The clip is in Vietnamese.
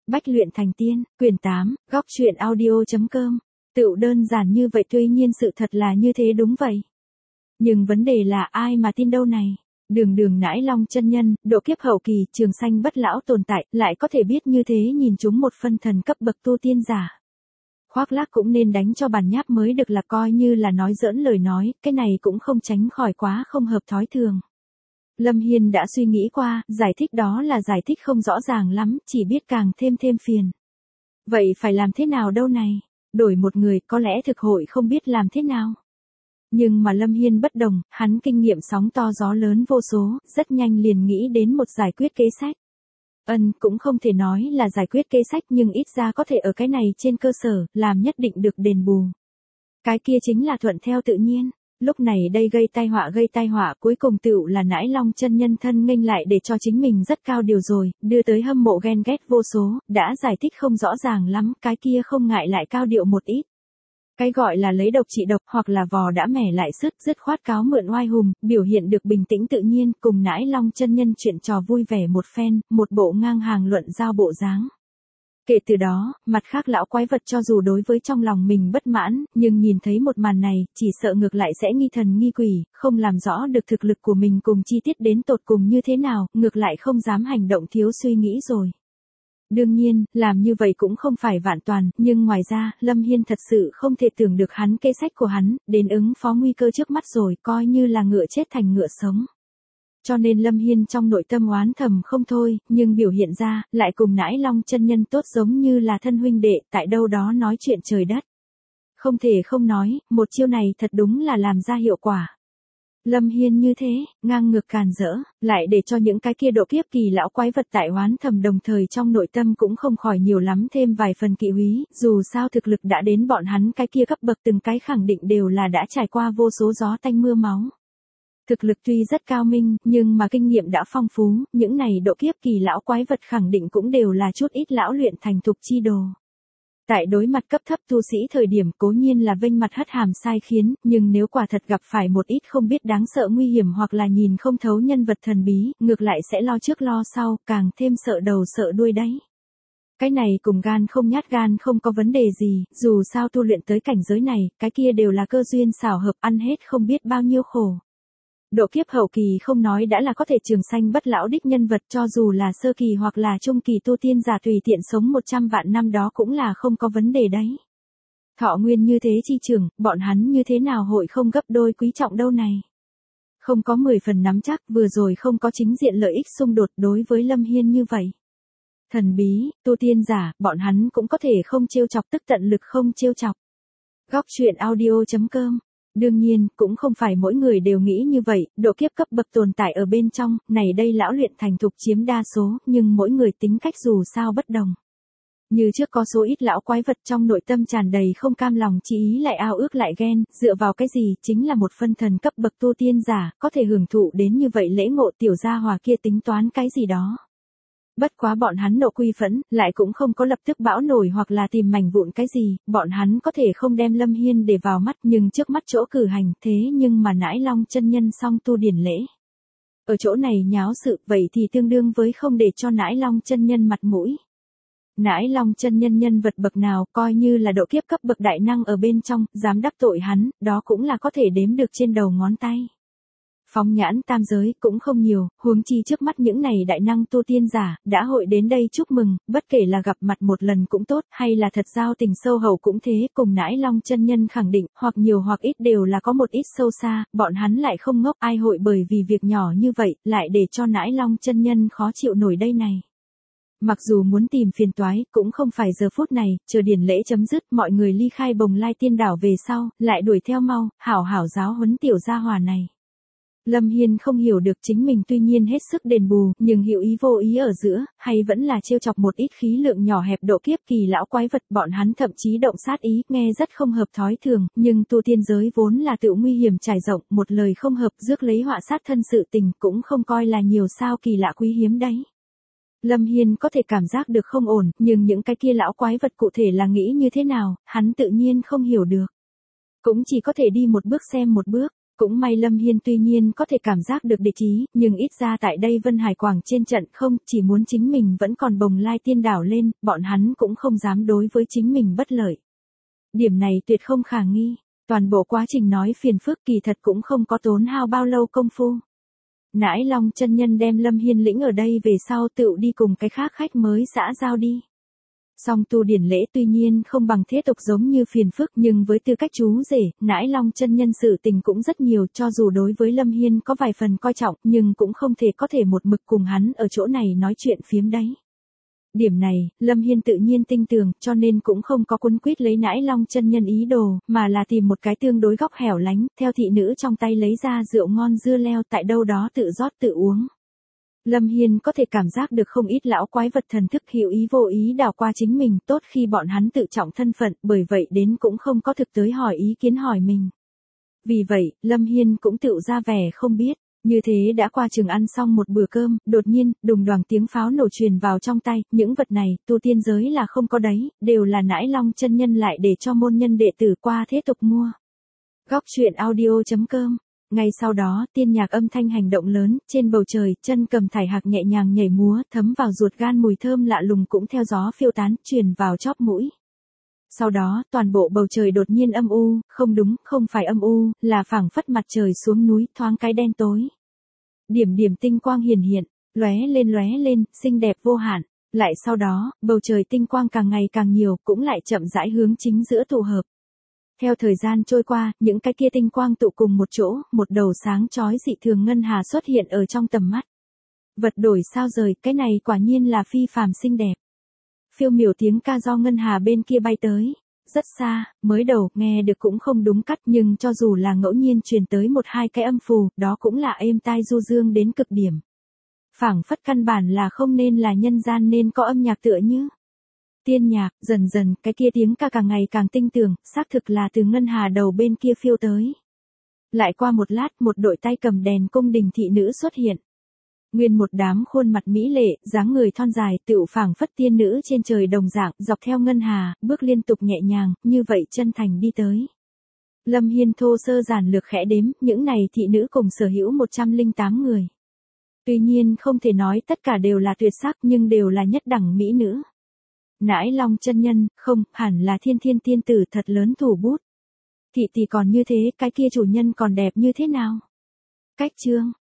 Bách luyện thành tiên, quyển 8, góc truyện audio.com. Tựu đơn giản như vậy, tuy nhiên sự thật là như thế, đúng vậy. Nhưng vấn đề là ai mà tin đâu này. Đường Nãi Long chân nhân, độ kiếp hậu kỳ, trường sanh bất lão tồn tại, lại có thể biết như thế nhìn chúng một phân thần cấp bậc tu tiên giả. Khoác lác cũng nên đánh cho bản nháp mới được, là coi như là nói giỡn lời nói, cái này cũng không tránh khỏi quá không hợp thói thường. Lâm Hiên đã suy nghĩ qua, giải thích đó là giải thích không rõ ràng lắm, chỉ biết càng thêm phiền. Vậy phải làm thế nào đâu này? Đổi một người, có lẽ thực hội không biết làm thế nào. Nhưng mà Lâm Hiên bất đồng, hắn kinh nghiệm sóng to gió lớn vô số, rất nhanh liền nghĩ đến một giải quyết kế sách. Cũng không thể nói là giải quyết kế sách, nhưng ít ra có thể ở cái này trên cơ sở, làm nhất định được đền bù. Cái kia chính là thuận theo tự nhiên. Lúc này đây gây tai họa cuối cùng tựu là Nãi Long chân nhân thân nghênh lại để cho chính mình rất cao điều rồi, đưa tới hâm mộ ghen ghét vô số, đã giải thích không rõ ràng lắm, cái kia không ngại lại cao điệu một ít. Cái gọi là lấy độc trị độc, hoặc là vò đã mẻ lại sứt, dứt khoát cáo mượn oai hùng, biểu hiện được bình tĩnh tự nhiên, cùng Nãi Long chân nhân chuyện trò vui vẻ một phen, một bộ ngang hàng luận giao bộ dáng. Kể từ đó, mặt khác lão quái vật cho dù đối với trong lòng mình bất mãn, nhưng nhìn thấy một màn này, chỉ sợ ngược lại sẽ nghi thần nghi quỷ, không làm rõ được thực lực của mình cùng chi tiết đến tột cùng như thế nào, ngược lại không dám hành động thiếu suy nghĩ rồi. Đương nhiên, làm như vậy cũng không phải vạn toàn, nhưng ngoài ra, Lâm Hiên thật sự không thể tưởng được hắn kế sách của hắn, đến ứng phó nguy cơ trước mắt rồi, coi như là ngựa chết thành ngựa sống. Cho nên Lâm Hiên trong nội tâm oán thầm không thôi, nhưng biểu hiện ra, lại cùng Nãi Long chân nhân tốt giống như là thân huynh đệ, tại đâu đó nói chuyện trời đất. Không thể không nói, một chiêu này thật đúng là làm ra hiệu quả. Lâm Hiên như thế, ngang ngược càn rỡ, lại để cho những cái kia độ kiếp kỳ lão quái vật tại oán thầm đồng thời trong nội tâm cũng không khỏi nhiều lắm thêm vài phần kỵ húy, dù sao thực lực đã đến bọn hắn cái kia cấp bậc từng cái khẳng định đều là đã trải qua vô số gió tanh mưa máu. Thực lực tuy rất cao minh, nhưng mà kinh nghiệm đã phong phú, những này độ kiếp kỳ lão quái vật khẳng định cũng đều là chút ít lão luyện thành thục chi đồ. Tại đối mặt cấp thấp tu sĩ thời điểm cố nhiên là vênh mặt hất hàm sai khiến, nhưng nếu quả thật gặp phải một ít không biết đáng sợ nguy hiểm hoặc là nhìn không thấu nhân vật thần bí, ngược lại sẽ lo trước lo sau, càng thêm sợ đầu sợ đuôi đấy. Cái này cùng gan không nhát gan không có vấn đề gì, dù sao tu luyện tới cảnh giới này, cái kia đều là cơ duyên xảo hợp, ăn hết không biết bao nhiêu khổ. Độ kiếp hậu kỳ không nói đã là có thể trường sanh bất lão đích nhân vật, cho dù là sơ kỳ hoặc là trung kỳ tu tiên giả tùy tiện sống 100 vạn năm đó cũng là không có vấn đề đấy. Thọ nguyên như thế chi trường, bọn hắn như thế nào hội không gấp đôi quý trọng đâu này. Không có 10 phần nắm chắc, vừa rồi không có chính diện lợi ích xung đột đối với Lâm Hiên như vậy. Thần bí, tu tiên giả, bọn hắn cũng có thể không trêu chọc, tức tận lực không trêu chọc. Góc truyện audio.com. Đương nhiên, cũng không phải mỗi người đều nghĩ như vậy, độ kiếp cấp bậc tồn tại ở bên trong, này đây lão luyện thành thục chiếm đa số, nhưng mỗi người tính cách dù sao bất đồng. Như trước có số ít lão quái vật trong nội tâm tràn đầy không cam lòng, chí ý lại ao ước lại ghen, dựa vào cái gì, chính là một phân thần cấp bậc tu tiên giả, có thể hưởng thụ đến như vậy lễ ngộ, tiểu gia hòa kia tính toán cái gì đó. Bất quá bọn hắn nộ quy phẫn, lại cũng không có lập tức bão nổi hoặc là tìm mảnh vụn cái gì, bọn hắn có thể không đem Lâm Hiên để vào mắt, nhưng trước mắt chỗ cử hành, thế nhưng mà Nãi Long chân nhân song tu điển lễ. Ở chỗ này nháo sự, vậy thì tương đương với không để cho Nãi Long chân nhân mặt mũi. Nãi Long chân nhân nhân vật bậc nào, coi như là độ kiếp cấp bậc đại năng ở bên trong, dám đắc tội hắn, đó cũng là có thể đếm được trên đầu ngón tay. Phóng nhãn tam giới cũng không nhiều, huống chi trước mắt những này đại năng tu tiên giả, đã hội đến đây chúc mừng, bất kể là gặp mặt một lần cũng tốt, hay là thật giao tình sâu hậu cũng thế, cùng Nãi Long chân nhân khẳng định, hoặc nhiều hoặc ít đều là có một ít sâu xa, bọn hắn lại không ngốc, ai hội bởi vì việc nhỏ như vậy, lại để cho Nãi Long chân nhân khó chịu nổi đây này. Mặc dù muốn tìm phiền toái, cũng không phải giờ phút này, chờ điển lễ chấm dứt, mọi người ly khai Bồng Lai Tiên Đảo về sau, lại đuổi theo mau, hảo hảo giáo huấn tiểu gia hòa này. Lâm Hiên không hiểu được chính mình tuy nhiên hết sức đền bù, nhưng hữu ý vô ý ở giữa, hay vẫn là trêu chọc một ít khí lượng nhỏ hẹp độ kiếp kỳ lão quái vật, bọn hắn thậm chí động sát ý, nghe rất không hợp thói thường, nhưng tu tiên giới vốn là tự nguy hiểm trải rộng, một lời không hợp rước lấy họa sát thân sự tình cũng không coi là nhiều sao kỳ lạ quý hiếm đấy. Lâm Hiên có thể cảm giác được không ổn, nhưng những cái kia lão quái vật cụ thể là nghĩ như thế nào, hắn tự nhiên không hiểu được. Cũng chỉ có thể đi một bước xem một bước. Cũng may Lâm Hiên tuy nhiên có thể cảm giác được địch ý, nhưng ít ra tại đây Vân Hải Quảng trên trận không, chỉ muốn chính mình vẫn còn bồng lai tiên đảo lên, bọn hắn cũng không dám đối với chính mình bất lợi. Điểm này tuyệt không khả nghi, toàn bộ quá trình nói phiền phức kỳ thật cũng không có tốn hao bao lâu công phu. Nãi Long chân nhân đem Lâm Hiên lĩnh ở đây về sau tựu đi cùng cái khác khách mới xã giao đi. Song tu điển lễ tuy nhiên không bằng thế tục giống như phiền phức, nhưng với tư cách chú rể, Nãi Long chân nhân sự tình cũng rất nhiều, cho dù đối với Lâm Hiên có vài phần coi trọng, nhưng cũng không thể có thể một mực cùng hắn ở chỗ này nói chuyện phiếm đấy. Điểm này, Lâm Hiên tự nhiên tin tưởng, cho nên cũng không có quấn quýt lấy Nãi Long chân nhân ý đồ, mà là tìm một cái tương đối góc hẻo lánh, theo thị nữ trong tay lấy ra rượu ngon dưa leo tại đâu đó tự rót tự uống. Lâm Hiên có thể cảm giác được không ít lão quái vật thần thức hữu ý vô ý đảo qua chính mình, tốt khi bọn hắn tự trọng thân phận, bởi vậy đến cũng không có thực tới hỏi ý kiến hỏi mình. Vì vậy, Lâm Hiên cũng tự ra vẻ không biết. Như thế đã qua chừng ăn xong một bữa cơm, đột nhiên, đùng đoàng tiếng pháo nổ truyền vào trong tay, những vật này, tu tiên giới là không có đấy, đều là Nãi Long chân nhân lại để cho môn nhân đệ tử qua thế tục mua. Góc truyện audio.com. Ngay sau đó, tiên nhạc âm thanh hành động lớn, trên bầu trời, chân cầm thải hạc nhẹ nhàng nhảy múa, thấm vào ruột gan mùi thơm lạ lùng cũng theo gió phiêu tán, truyền vào chóp mũi. Sau đó, toàn bộ bầu trời đột nhiên âm u, không đúng, không phải âm u, là phảng phất mặt trời xuống núi, thoáng cái đen tối. Điểm điểm tinh quang hiển hiện, lóe lên, xinh đẹp vô hạn. Lại sau đó, bầu trời tinh quang càng ngày càng nhiều, cũng lại chậm rãi hướng chính giữa tụ hợp. Theo thời gian trôi qua, những cái kia tinh quang tụ cùng một chỗ, một đầu sáng chói dị thường ngân hà xuất hiện ở trong tầm mắt. Vật đổi sao rời, cái này quả nhiên là phi phàm xinh đẹp. Phiêu miểu tiếng ca do ngân hà bên kia bay tới, rất xa, mới đầu nghe được cũng không đúng cắt, nhưng cho dù là ngẫu nhiên truyền tới một hai cái âm phù, đó cũng là êm tai du dương đến cực điểm. Phảng phất căn bản là không nên là nhân gian nên có âm nhạc tựa như tiên nhạc, dần dần cái kia tiếng ca càng ngày càng tinh tường, xác thực là từ ngân hà đầu bên kia phiêu tới. Lại qua một lát, một đội tay cầm đèn cung đình thị nữ xuất hiện. Nguyên một đám khuôn mặt mỹ lệ, dáng người thon dài, tựu phảng phất tiên nữ trên trời đồng dạng, dọc theo ngân hà, bước liên tục nhẹ nhàng, như vậy chân thành đi tới. Lâm Hiên thô sơ giản lược khẽ đếm, những này thị nữ cùng sở hữu 108 người. Tuy nhiên không thể nói tất cả đều là tuyệt sắc, nhưng đều là nhất đẳng mỹ nữ. Nãi Long chân nhân, không, hẳn là thiên thiên tiên tử thật lớn thủ bút. Thị thì còn như thế, cái kia chủ nhân còn đẹp như thế nào? Cách chương